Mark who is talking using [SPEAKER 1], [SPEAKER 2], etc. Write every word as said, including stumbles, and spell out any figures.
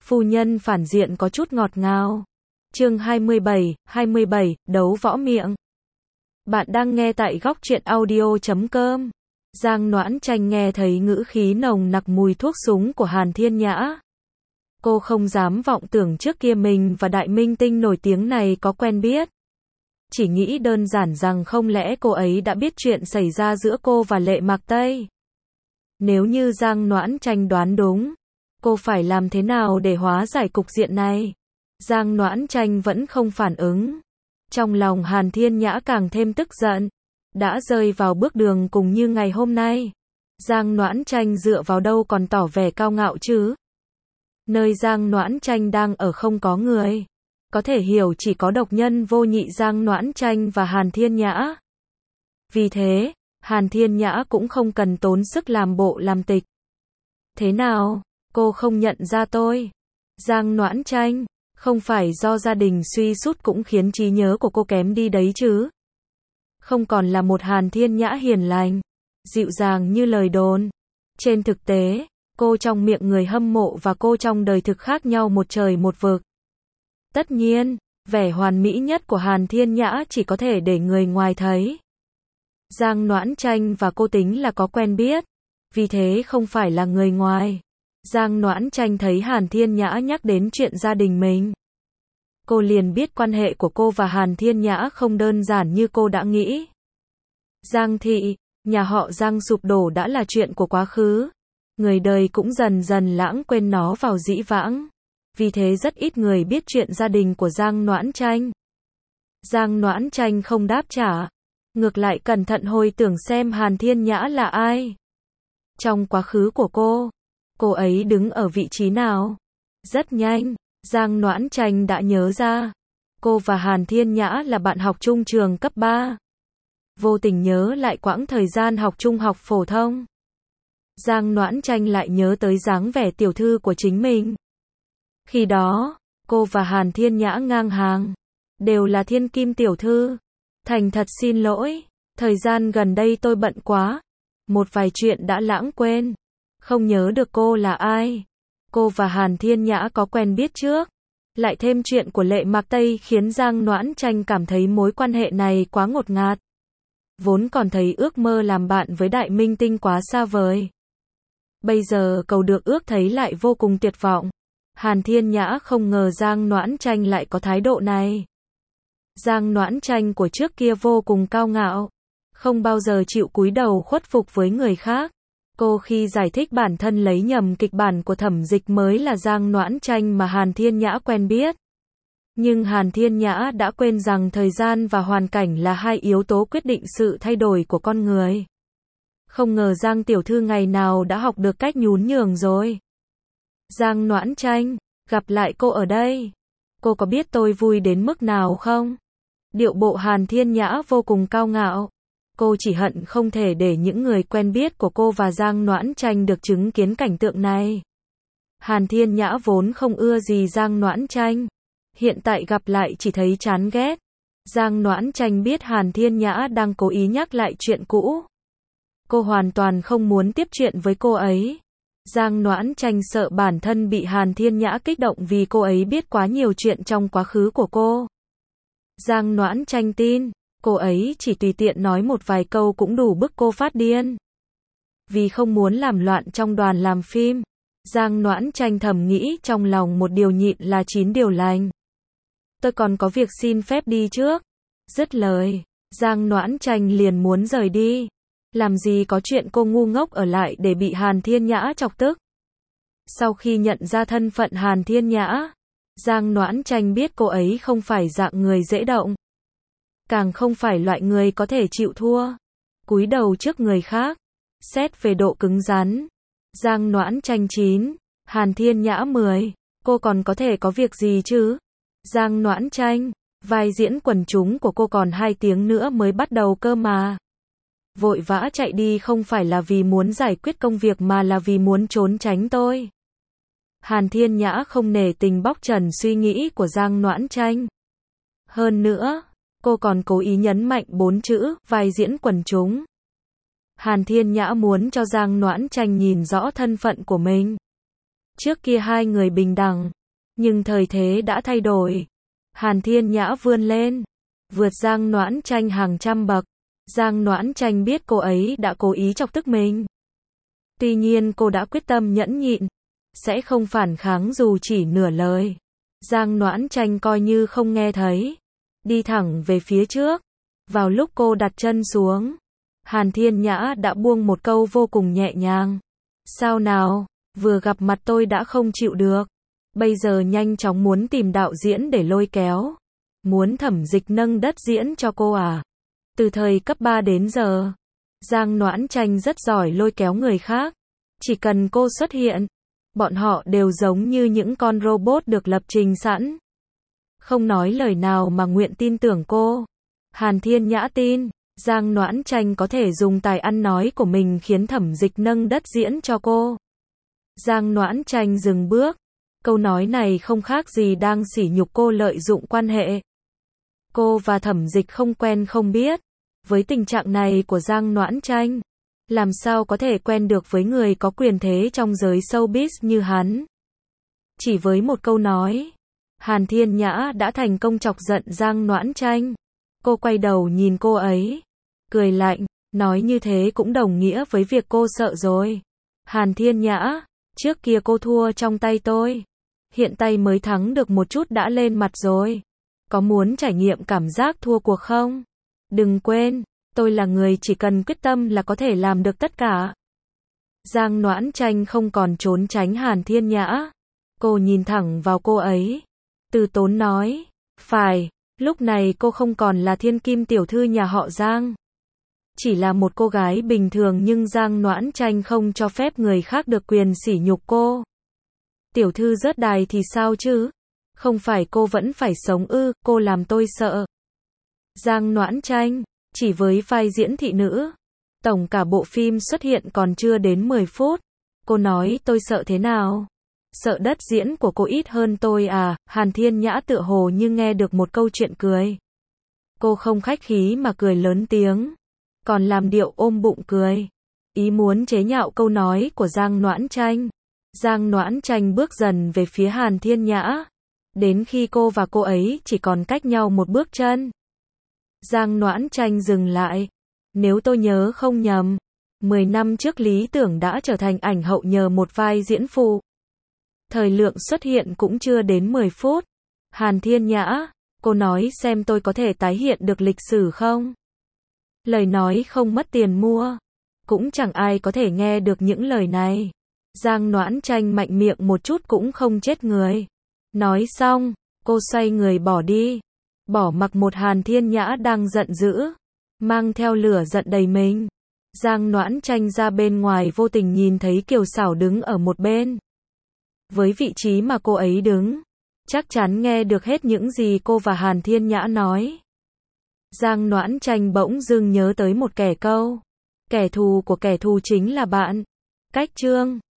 [SPEAKER 1] Phu nhân phản diện có chút ngọt ngào. Chương hai mươi bảy, hai mươi bảy, đấu võ miệng. Bạn đang nghe tại góc truyện audio chấm com. Giang Noãn Tranh nghe thấy ngữ khí nồng nặc mùi thuốc súng của Hàn Thiên Nhã. Cô không dám vọng tưởng trước kia mình và đại minh tinh nổi tiếng này có quen biết. Chỉ nghĩ đơn giản rằng không lẽ cô ấy đã biết chuyện xảy ra giữa cô và Lệ Mạc Tây. Nếu như Giang Noãn Tranh đoán đúng, cô phải làm thế nào để hóa giải cục diện này? Giang Noãn Tranh vẫn không phản ứng. Trong lòng Hàn Thiên Nhã càng thêm tức giận. Đã rơi vào bước đường cùng như ngày hôm nay. Giang Noãn Tranh dựa vào đâu còn tỏ vẻ cao ngạo chứ? Nơi Giang Noãn Tranh đang ở không có người. Có thể hiểu chỉ có độc nhân vô nhị Giang Noãn Tranh và Hàn Thiên Nhã. Vì thế, Hàn Thiên Nhã cũng không cần tốn sức làm bộ làm tịch. Thế nào, cô không nhận ra tôi? Giang Noãn Tranh, không phải do gia đình suy sút cũng khiến trí nhớ của cô kém đi đấy chứ? Không còn là một Hàn Thiên Nhã hiền lành, dịu dàng như lời đồn. Trên thực tế, cô trong miệng người hâm mộ và cô trong đời thực khác nhau một trời một vực. Tất nhiên, vẻ hoàn mỹ nhất của Hàn Thiên Nhã chỉ có thể để người ngoài thấy. Giang Noãn Tranh và cô tính là có quen biết, vì thế không phải là người ngoài. Giang Noãn Tranh thấy Hàn Thiên Nhã nhắc đến chuyện gia đình mình. Cô liền biết quan hệ của cô và Hàn Thiên Nhã không đơn giản như cô đã nghĩ. Giang thị, nhà họ Giang sụp đổ đã là chuyện của quá khứ. Người đời cũng dần dần lãng quên nó vào dĩ vãng. Vì thế rất ít người biết chuyện gia đình của Giang Noãn Tranh. Giang Noãn Tranh không đáp trả. Ngược lại cẩn thận hồi tưởng xem Hàn Thiên Nhã là ai. Trong quá khứ của cô, cô ấy đứng ở vị trí nào? Rất nhanh, Giang Noãn Tranh đã nhớ ra. Cô và Hàn Thiên Nhã là bạn học chung trường cấp ba. Vô tình nhớ lại quãng thời gian học trung học phổ thông. Giang Noãn Tranh lại nhớ tới dáng vẻ tiểu thư của chính mình. Khi đó, cô và Hàn Thiên Nhã ngang hàng. Đều là thiên kim tiểu thư. Thành thật xin lỗi, thời gian gần đây tôi bận quá. Một vài chuyện đã lãng quên. Không nhớ được cô là ai. Cô và Hàn Thiên Nhã có quen biết trước. Lại thêm chuyện của Lệ Mạc Tây khiến Giang Noãn Tranh cảm thấy mối quan hệ này quá ngột ngạt. Vốn còn thấy ước mơ làm bạn với đại minh tinh quá xa vời. Bây giờ cầu được ước thấy lại vô cùng tuyệt vọng. Hàn Thiên Nhã không ngờ Giang Noãn Tranh lại có thái độ này. Giang Noãn Tranh của trước kia vô cùng cao ngạo. Không bao giờ chịu cúi đầu khuất phục với người khác. Cô khi giải thích bản thân lấy nhầm kịch bản của Thẩm Dịch mới là Giang Noãn Tranh mà Hàn Thiên Nhã quen biết. Nhưng Hàn Thiên Nhã đã quên rằng thời gian và hoàn cảnh là hai yếu tố quyết định sự thay đổi của con người. Không ngờ Giang tiểu thư ngày nào đã học được cách nhún nhường rồi. Giang Noãn Tranh, gặp lại cô ở đây. Cô có biết tôi vui đến mức nào không? Điệu bộ Hàn Thiên Nhã vô cùng cao ngạo. Cô chỉ hận không thể để những người quen biết của cô và Giang Noãn Tranh được chứng kiến cảnh tượng này. Hàn Thiên Nhã vốn không ưa gì Giang Noãn Tranh. Hiện tại gặp lại chỉ thấy chán ghét. Giang Noãn Tranh biết Hàn Thiên Nhã đang cố ý nhắc lại chuyện cũ. Cô hoàn toàn không muốn tiếp chuyện với cô ấy. Giang Noãn Tranh sợ bản thân bị Hàn Thiên Nhã kích động vì cô ấy biết quá nhiều chuyện trong quá khứ của cô. Giang Noãn Tranh tin, cô ấy chỉ tùy tiện nói một vài câu cũng đủ bức cô phát điên. Vì không muốn làm loạn trong đoàn làm phim, Giang Noãn Tranh thầm nghĩ trong lòng một điều nhịn là chín điều lành. Tôi còn có việc xin phép đi trước. Dứt lời, Giang Noãn Tranh liền muốn rời đi. Làm gì có chuyện cô ngu ngốc ở lại để bị Hàn Thiên Nhã chọc tức. Sau khi nhận ra thân phận Hàn Thiên Nhã, Giang Noãn Tranh biết cô ấy không phải dạng người dễ động. Càng không phải loại người có thể chịu thua. Cúi đầu trước người khác. Xét về độ cứng rắn. Giang Noãn Tranh chín, Hàn Thiên Nhã mười. Cô còn có thể có việc gì chứ? Giang Noãn Tranh, vai diễn quần chúng của cô còn hai tiếng nữa mới bắt đầu cơ mà. Vội vã chạy đi không phải là vì muốn giải quyết công việc mà là vì muốn trốn tránh tôi. Hàn Thiên Nhã không nể tình bóc trần suy nghĩ của Giang Noãn Tranh. Hơn nữa, cô còn cố ý nhấn mạnh bốn chữ, vai diễn quần chúng. Hàn Thiên Nhã muốn cho Giang Noãn Tranh nhìn rõ thân phận của mình. Trước kia hai người bình đẳng, nhưng thời thế đã thay đổi. Hàn Thiên Nhã vươn lên, vượt Giang Noãn Tranh hàng trăm bậc. Giang Noãn Tranh biết cô ấy đã cố ý chọc tức mình. Tuy nhiên cô đã quyết tâm nhẫn nhịn, sẽ không phản kháng dù chỉ nửa lời. Giang Noãn Tranh coi như không nghe thấy, đi thẳng về phía trước. Vào lúc cô đặt chân xuống, Hàn Thiên Nhã đã buông một câu vô cùng nhẹ nhàng. Sao nào, vừa gặp mặt tôi đã không chịu được. Bây giờ nhanh chóng muốn tìm đạo diễn để lôi kéo. Muốn Thẩm Dịch nâng đất diễn cho cô à? Từ thời cấp ba đến giờ, Giang Noãn Tranh rất giỏi lôi kéo người khác. Chỉ cần cô xuất hiện, bọn họ đều giống như những con robot được lập trình sẵn. Không nói lời nào mà nguyện tin tưởng cô. Hàn Thiên Nhã tin, Giang Noãn Tranh có thể dùng tài ăn nói của mình khiến Thẩm Dịch nâng đất diễn cho cô. Giang Noãn Tranh dừng bước. Câu nói này không khác gì đang sỉ nhục cô lợi dụng quan hệ. Cô và Thẩm Dịch không quen không biết. Với tình trạng này của Giang Noãn Tranh, làm sao có thể quen được với người có quyền thế trong giới showbiz như hắn. Chỉ với một câu nói, Hàn Thiên Nhã đã thành công chọc giận Giang Noãn Tranh. Cô quay đầu nhìn cô ấy, cười lạnh, nói như thế cũng đồng nghĩa với việc cô sợ rồi. Hàn Thiên Nhã, trước kia cô thua trong tay tôi, hiện tay mới thắng được một chút đã lên mặt rồi. Có muốn trải nghiệm cảm giác thua cuộc không? Đừng quên, tôi là người chỉ cần quyết tâm là có thể làm được tất cả. Giang Noãn Tranh không còn trốn tránh Hàn Thiên Nhã. Cô nhìn thẳng vào cô ấy, từ tốn nói, phải, lúc này cô không còn là thiên kim tiểu thư nhà họ Giang. Chỉ là một cô gái bình thường nhưng Giang Noãn Tranh không cho phép người khác được quyền sỉ nhục cô. Tiểu thư rớt đài thì sao chứ? Không phải cô vẫn phải sống ư, cô làm tôi sợ. Giang Noãn Tranh, chỉ với vai diễn thị nữ, tổng cả bộ phim xuất hiện còn chưa đến mười phút. Cô nói tôi sợ thế nào? Sợ đất diễn của cô ít hơn tôi à? Hàn Thiên Nhã tựa hồ như nghe được một câu chuyện cười. Cô không khách khí mà cười lớn tiếng, còn làm điệu ôm bụng cười, ý muốn chế nhạo câu nói của Giang Noãn Tranh. Giang Noãn Tranh bước dần về phía Hàn Thiên Nhã, đến khi cô và cô ấy chỉ còn cách nhau một bước chân. Giang Noãn Tranh dừng lại. Nếu tôi nhớ không nhầm, mười năm trước Lý Tưởng đã trở thành ảnh hậu nhờ một vai diễn phụ. Thời lượng xuất hiện cũng chưa đến mười phút. Hàn Thiên Nhã, cô nói xem tôi có thể tái hiện được lịch sử không? Lời nói không mất tiền mua. Cũng chẳng ai có thể nghe được những lời này. Giang Noãn Tranh mạnh miệng một chút cũng không chết người. Nói xong, cô xoay người bỏ đi. Bỏ mặc một Hàn Thiên Nhã đang giận dữ, mang theo lửa giận đầy mình. Giang Noãn Tranh ra bên ngoài vô tình nhìn thấy Kiều Xảo đứng ở một bên. Với vị trí mà cô ấy đứng, chắc chắn nghe được hết những gì cô và Hàn Thiên Nhã nói. Giang Noãn Tranh bỗng dưng nhớ tới một kẻ câu. Kẻ thù của kẻ thù chính là bạn. Cách chương